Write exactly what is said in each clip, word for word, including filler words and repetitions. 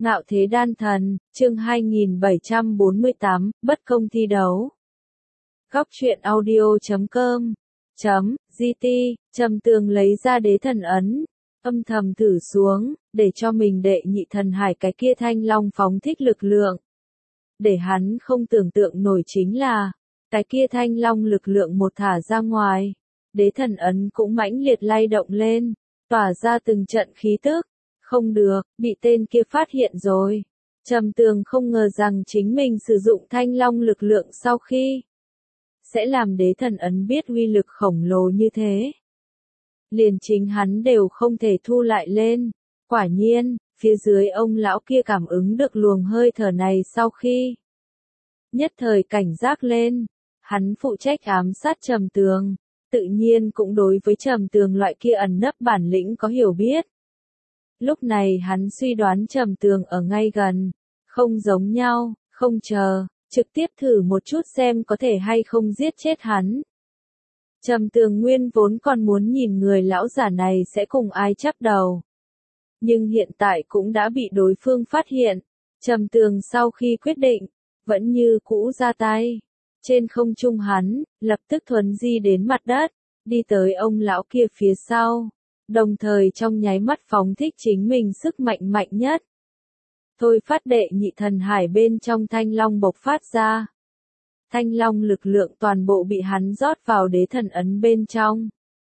Ngạo thế đan thần, chương hai nghìn bảy trăm bốn mươi tám, bất công thi đấu. Góc truyện audio chấm com chấm gt, Trầm Tường lấy ra đế thần ấn, âm thầm thử xuống, để cho mình đệ nhị thần hải cái kia thanh long phóng thích lực lượng. Để hắn không tưởng tượng nổi chính là, cái kia thanh long lực lượng một thả ra ngoài, đế thần ấn cũng mãnh liệt lay động lên, tỏa ra từng trận khí tức. Không được, bị tên kia phát hiện rồi. Trầm Tường không ngờ rằng chính mình sử dụng thanh long lực lượng sau khi sẽ làm đế thần ấn biết uy lực khổng lồ như thế. Liền chính hắn đều không thể thu lại lên. Quả nhiên, phía dưới ông lão kia cảm ứng được luồng hơi thở này sau khi nhất thời cảnh giác lên. Hắn phụ trách ám sát Trầm Tường, tự nhiên cũng đối với Trầm Tường loại kia ẩn nấp bản lĩnh có hiểu biết. Lúc này hắn suy đoán Trầm Tường ở ngay gần, không giống nhau, không chờ, trực tiếp thử một chút xem có thể hay không giết chết hắn. Trầm Tường nguyên vốn còn muốn nhìn người lão giả này sẽ cùng ai chấp đầu. Nhưng hiện tại cũng đã bị đối phương phát hiện. Trầm Tường sau khi quyết định, vẫn như cũ ra tay. Trên không trung hắn, lập tức thuấn di đến mặt đất, đi tới ông lão kia phía sau. Đồng thời trong nháy mắt phóng thích chính mình sức mạnh mạnh nhất. Thôi phát đệ nhị thần hải bên trong thanh long bộc phát ra. Thanh long lực lượng toàn bộ bị hắn rót vào đế thần ấn bên trong.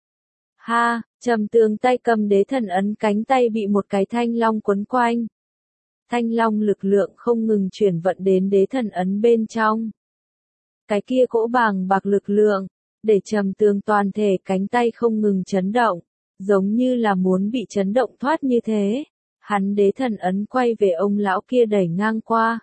Ha, Trầm Tường tay cầm đế thần ấn, cánh tay bị một cái thanh long quấn quanh. Thanh long lực lượng không ngừng chuyển vận đến đế thần ấn bên trong. Cái kia cỗ bàng bạc lực lượng, để Trầm Tường toàn thể cánh tay không ngừng chấn động. Giống như là muốn bị chấn động thoát như thế. Hắn đế thần ấn quay về ông lão kia đẩy ngang qua.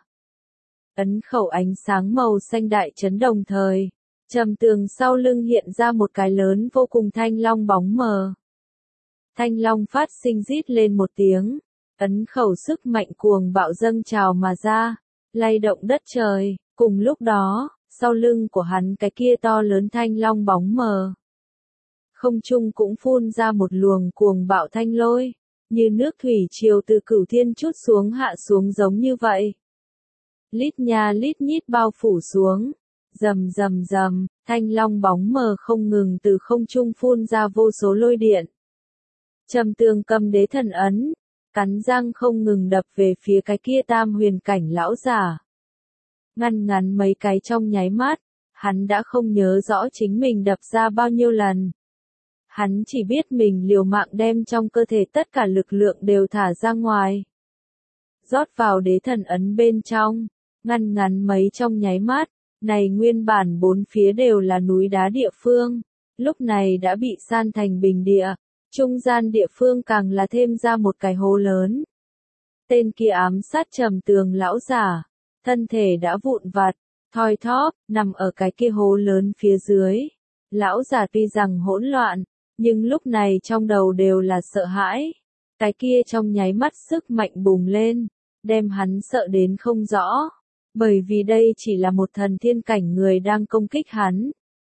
Ấn khẩu ánh sáng màu xanh đại chấn đồng thời. Trầm Tường sau lưng hiện ra một cái lớn vô cùng thanh long bóng mờ. Thanh long phát sinh rít lên một tiếng. Ấn khẩu sức mạnh cuồng bạo dâng trào mà ra. Lay động đất trời. Cùng lúc đó, sau lưng của hắn cái kia to lớn thanh long bóng mờ. Không trung cũng phun ra một luồng cuồng bạo thanh lôi, như nước thủy triều từ cửu thiên trút xuống hạ xuống giống như vậy. Lít nha lít nhít bao phủ xuống, rầm rầm rầm, thanh long bóng mờ không ngừng từ không trung phun ra vô số lôi điện. Trầm Tường cầm đế thần ấn, cắn răng không ngừng đập về phía cái kia tam huyền cảnh lão giả. Ngăn ngắn mấy cái trong nháy mắt, hắn đã không nhớ rõ chính mình đập ra bao nhiêu lần. Hắn chỉ biết mình liều mạng đem trong cơ thể tất cả lực lượng đều thả ra ngoài. Rót vào đế thần ấn bên trong, ngăn ngắn mấy trong nháy mắt, này nguyên bản bốn phía đều là núi đá địa phương, lúc này đã bị san thành bình địa, trung gian địa phương càng là thêm ra một cái hố lớn. Tên kia ám sát Trầm Tường lão giả, thân thể đã vụn vặt, thoi thóp, nằm ở cái kia hố lớn phía dưới. Lão giả tuy rằng hỗn loạn, nhưng lúc này trong đầu đều là sợ hãi. Cái kia trong nháy mắt sức mạnh bùng lên, đem hắn sợ đến không rõ. Bởi vì đây chỉ là một thần thiên cảnh người đang công kích hắn.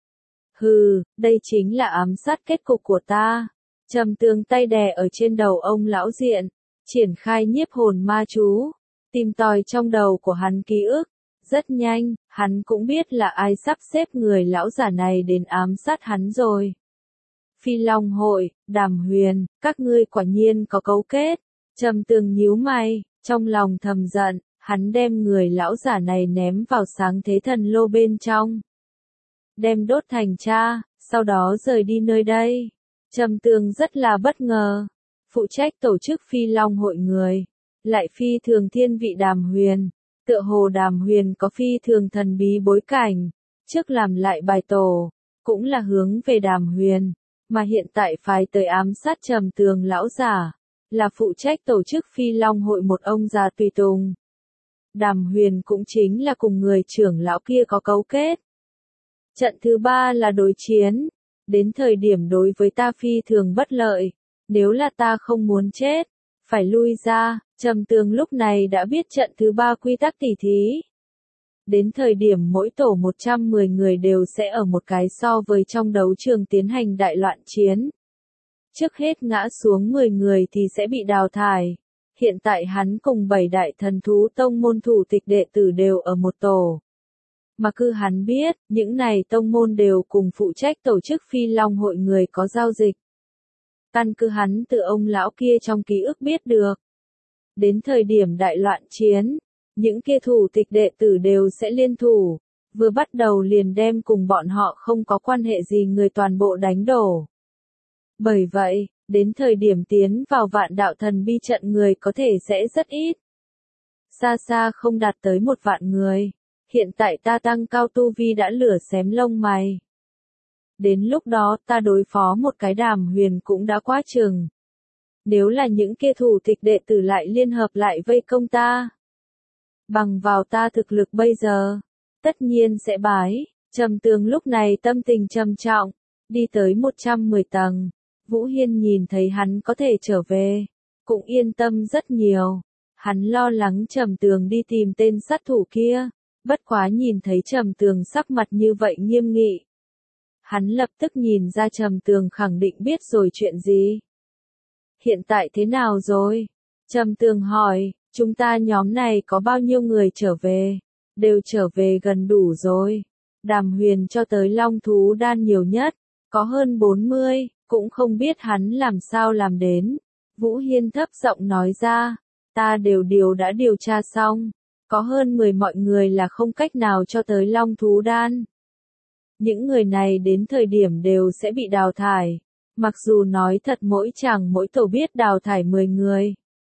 Hừ, đây chính là ám sát kết cục của ta. Trầm Tường tay đè ở trên đầu ông lão diện, triển khai nhiếp hồn ma chú, tìm tòi trong đầu của hắn ký ức. Rất nhanh, hắn cũng biết là ai sắp xếp người lão giả này đến ám sát hắn rồi. Phi Long hội, Đàm Huyền, các ngươi quả nhiên có cấu kết. Trầm Tường nhíu mày, trong lòng thầm giận, hắn đem người lão giả này ném vào sáng thế thần lô bên trong. Đem đốt thành tro, sau đó rời đi nơi đây. Trầm Tường rất là bất ngờ. Phụ trách tổ chức Phi Long hội người, lại phi thường thiên vị Đàm Huyền. Tựa hồ Đàm Huyền có phi thường thần bí bối cảnh. Trước làm lại bài tổ, cũng là hướng về Đàm Huyền. Mà hiện tại phái tới ám sát Trầm Tường lão giả, là phụ trách tổ chức Phi Long hội một ông già tùy tùng. Đàm Huyền cũng chính là cùng người trưởng lão kia có cấu kết. Trận thứ ba là đối chiến, đến thời điểm đối với ta phi thường bất lợi, nếu là ta không muốn chết, phải lui ra. Trầm Tường lúc này đã biết trận thứ ba quy tắc tỉ thí. Đến thời điểm mỗi tổ một trăm mười người đều sẽ ở một cái so với trong đấu trường tiến hành đại loạn chiến. Trước hết ngã xuống mười người thì sẽ bị đào thải. Hiện tại hắn cùng bảy đại thần thú tông môn thủ tịch đệ tử đều ở một tổ. Mà cứ hắn biết, những này tông môn đều cùng phụ trách tổ chức Phi Long hội người có giao dịch. Căn cứ hắn từ ông lão kia trong ký ức biết được. Đến thời điểm đại loạn chiến, những kia thủ tịch đệ tử đều sẽ liên thủ, vừa bắt đầu liền đem cùng bọn họ không có quan hệ gì người toàn bộ đánh đổ. Bởi vậy, đến thời điểm tiến vào vạn đạo thần bi trận người có thể sẽ rất ít. Xa xa không đạt tới một vạn người. Hiện tại ta tăng cao tu vi đã lửa xém lông mày. Đến lúc đó ta đối phó một cái Đàm Huyền cũng đã quá chừng. Nếu là những kia thủ tịch đệ tử lại liên hợp lại vây công ta. Bằng vào ta thực lực bây giờ, tất nhiên sẽ bái. Trầm Tường lúc này tâm tình trầm trọng, đi tới một trăm mười tầng. Vũ Hiên nhìn thấy hắn có thể trở về, cũng yên tâm rất nhiều. Hắn lo lắng Trầm Tường đi tìm tên sát thủ kia, bất quá nhìn thấy Trầm Tường sắc mặt như vậy nghiêm nghị. Hắn lập tức nhìn ra Trầm Tường khẳng định biết rồi chuyện gì. Hiện tại thế nào rồi? Trầm Tường hỏi, chúng ta nhóm này có bao nhiêu người trở về? Đều trở về gần đủ rồi. Đàm Huyền cho tới Long Thú Đan nhiều nhất, có hơn bốn mươi, cũng không biết hắn làm sao làm đến. Vũ Hiên thấp giọng nói ra, ta đều điều đã điều tra xong, có hơn mười mọi người là không cách nào cho tới Long Thú Đan. Những người này đến thời điểm đều sẽ bị đào thải, mặc dù nói thật mỗi chàng mỗi tổ biết đào thải mười người.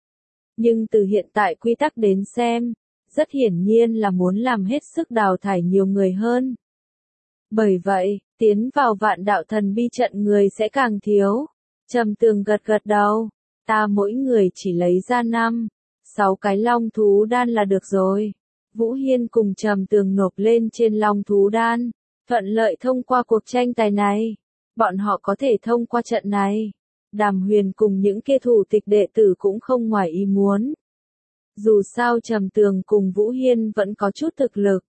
Nhưng từ hiện tại quy tắc đến xem, rất hiển nhiên là muốn làm hết sức đào thải nhiều người hơn. Bởi vậy, tiến vào vạn đạo thần bi trận người sẽ càng thiếu. Trầm Tường gật gật đầu, ta mỗi người chỉ lấy ra năm, sáu cái Long Thú Đan là được rồi. Vũ Hiên cùng Trầm Tường nộp lên trên Long Thú Đan, thuận lợi thông qua cuộc tranh tài này. Bọn họ có thể thông qua trận này. Đàm Huyền cùng những kia thủ tịch đệ tử cũng không ngoài ý muốn. Dù sao Trầm Tường cùng Vũ Hiên vẫn có chút thực lực.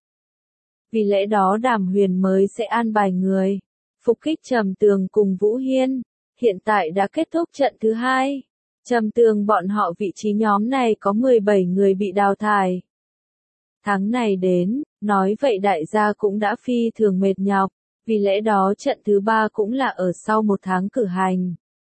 Vì lẽ đó Đàm Huyền mới sẽ an bài người phục kích Trầm Tường cùng Vũ Hiên. Hiện tại đã kết thúc trận thứ hai. Trầm Tường bọn họ vị trí nhóm này có mười bảy người bị đào thải. Tháng này đến, nói vậy đại gia cũng đã phi thường mệt nhọc, vì lẽ đó trận thứ ba cũng là ở sau một tháng cử hành.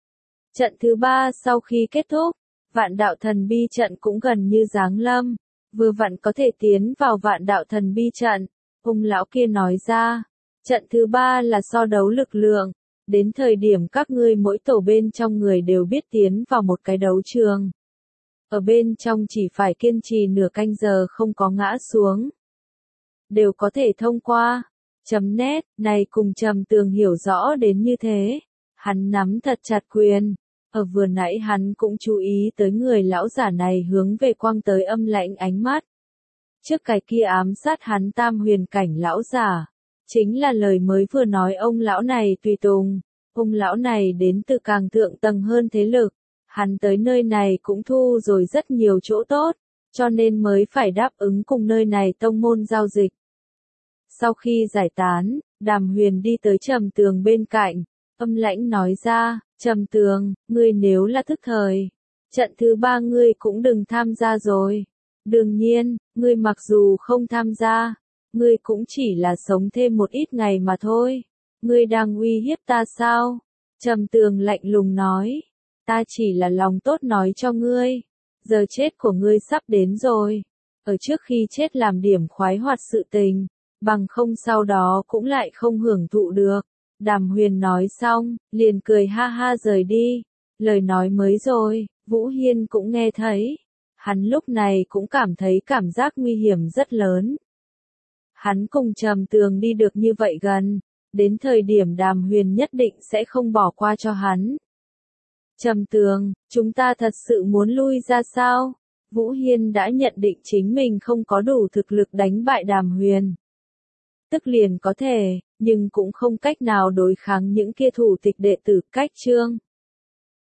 Trận thứ ba sau khi kết thúc, vạn đạo thần bi trận cũng gần như giáng lâm, vừa vặn có thể tiến vào vạn đạo thần bi trận. Ông lão kia nói ra, trận thứ ba là so đấu lực lượng, đến thời điểm các ngươi mỗi tổ bên trong người đều biết tiến vào một cái đấu trường. Ở bên trong chỉ phải kiên trì nửa canh giờ không có ngã xuống. Đều có thể thông qua. Chấm nét, này cùng Trầm Tường hiểu rõ đến như thế. Hắn nắm thật chặt quyền. Ở vừa nãy hắn cũng chú ý tới người lão giả này hướng về quang tới âm lãnh ánh mắt. Trước cái kia ám sát hắn tam huyền cảnh lão giả. Chính là lời mới vừa nói ông lão này tùy tùng. Ông lão này đến từ càng thượng tầng hơn thế lực. Hắn tới nơi này cũng thu rồi rất nhiều chỗ tốt, cho nên mới phải đáp ứng cùng nơi này tông môn giao dịch. Sau khi giải tán, Đàm Huyền đi tới Trầm Tường bên cạnh, âm lãnh nói ra, Trầm Tường, ngươi nếu là thức thời, trận thứ ba ngươi cũng đừng tham gia rồi. Đương nhiên, ngươi mặc dù không tham gia, ngươi cũng chỉ là sống thêm một ít ngày mà thôi. Ngươi đang uy hiếp ta sao? Trầm Tường lạnh lùng nói. Ta chỉ là lòng tốt nói cho ngươi. Giờ chết của ngươi sắp đến rồi. Ở trước khi chết làm điểm khoái hoạt sự tình. Bằng không sau đó cũng lại không hưởng thụ được. Đàm Huyền nói xong, liền cười ha ha rời đi. Lời nói mới rồi, Vũ Hiên cũng nghe thấy. Hắn lúc này cũng cảm thấy cảm giác nguy hiểm rất lớn. Hắn cùng Trầm Tường đi được như vậy gần. Đến thời điểm Đàm Huyền nhất định sẽ không bỏ qua cho hắn. Trầm Tường, chúng ta thật sự muốn lui ra sao? Vũ Hiên đã nhận định chính mình không có đủ thực lực đánh bại Đàm Huyền. Tức liền có thể, nhưng cũng không cách nào đối kháng những kia thủ tịch đệ tử Cách Trương.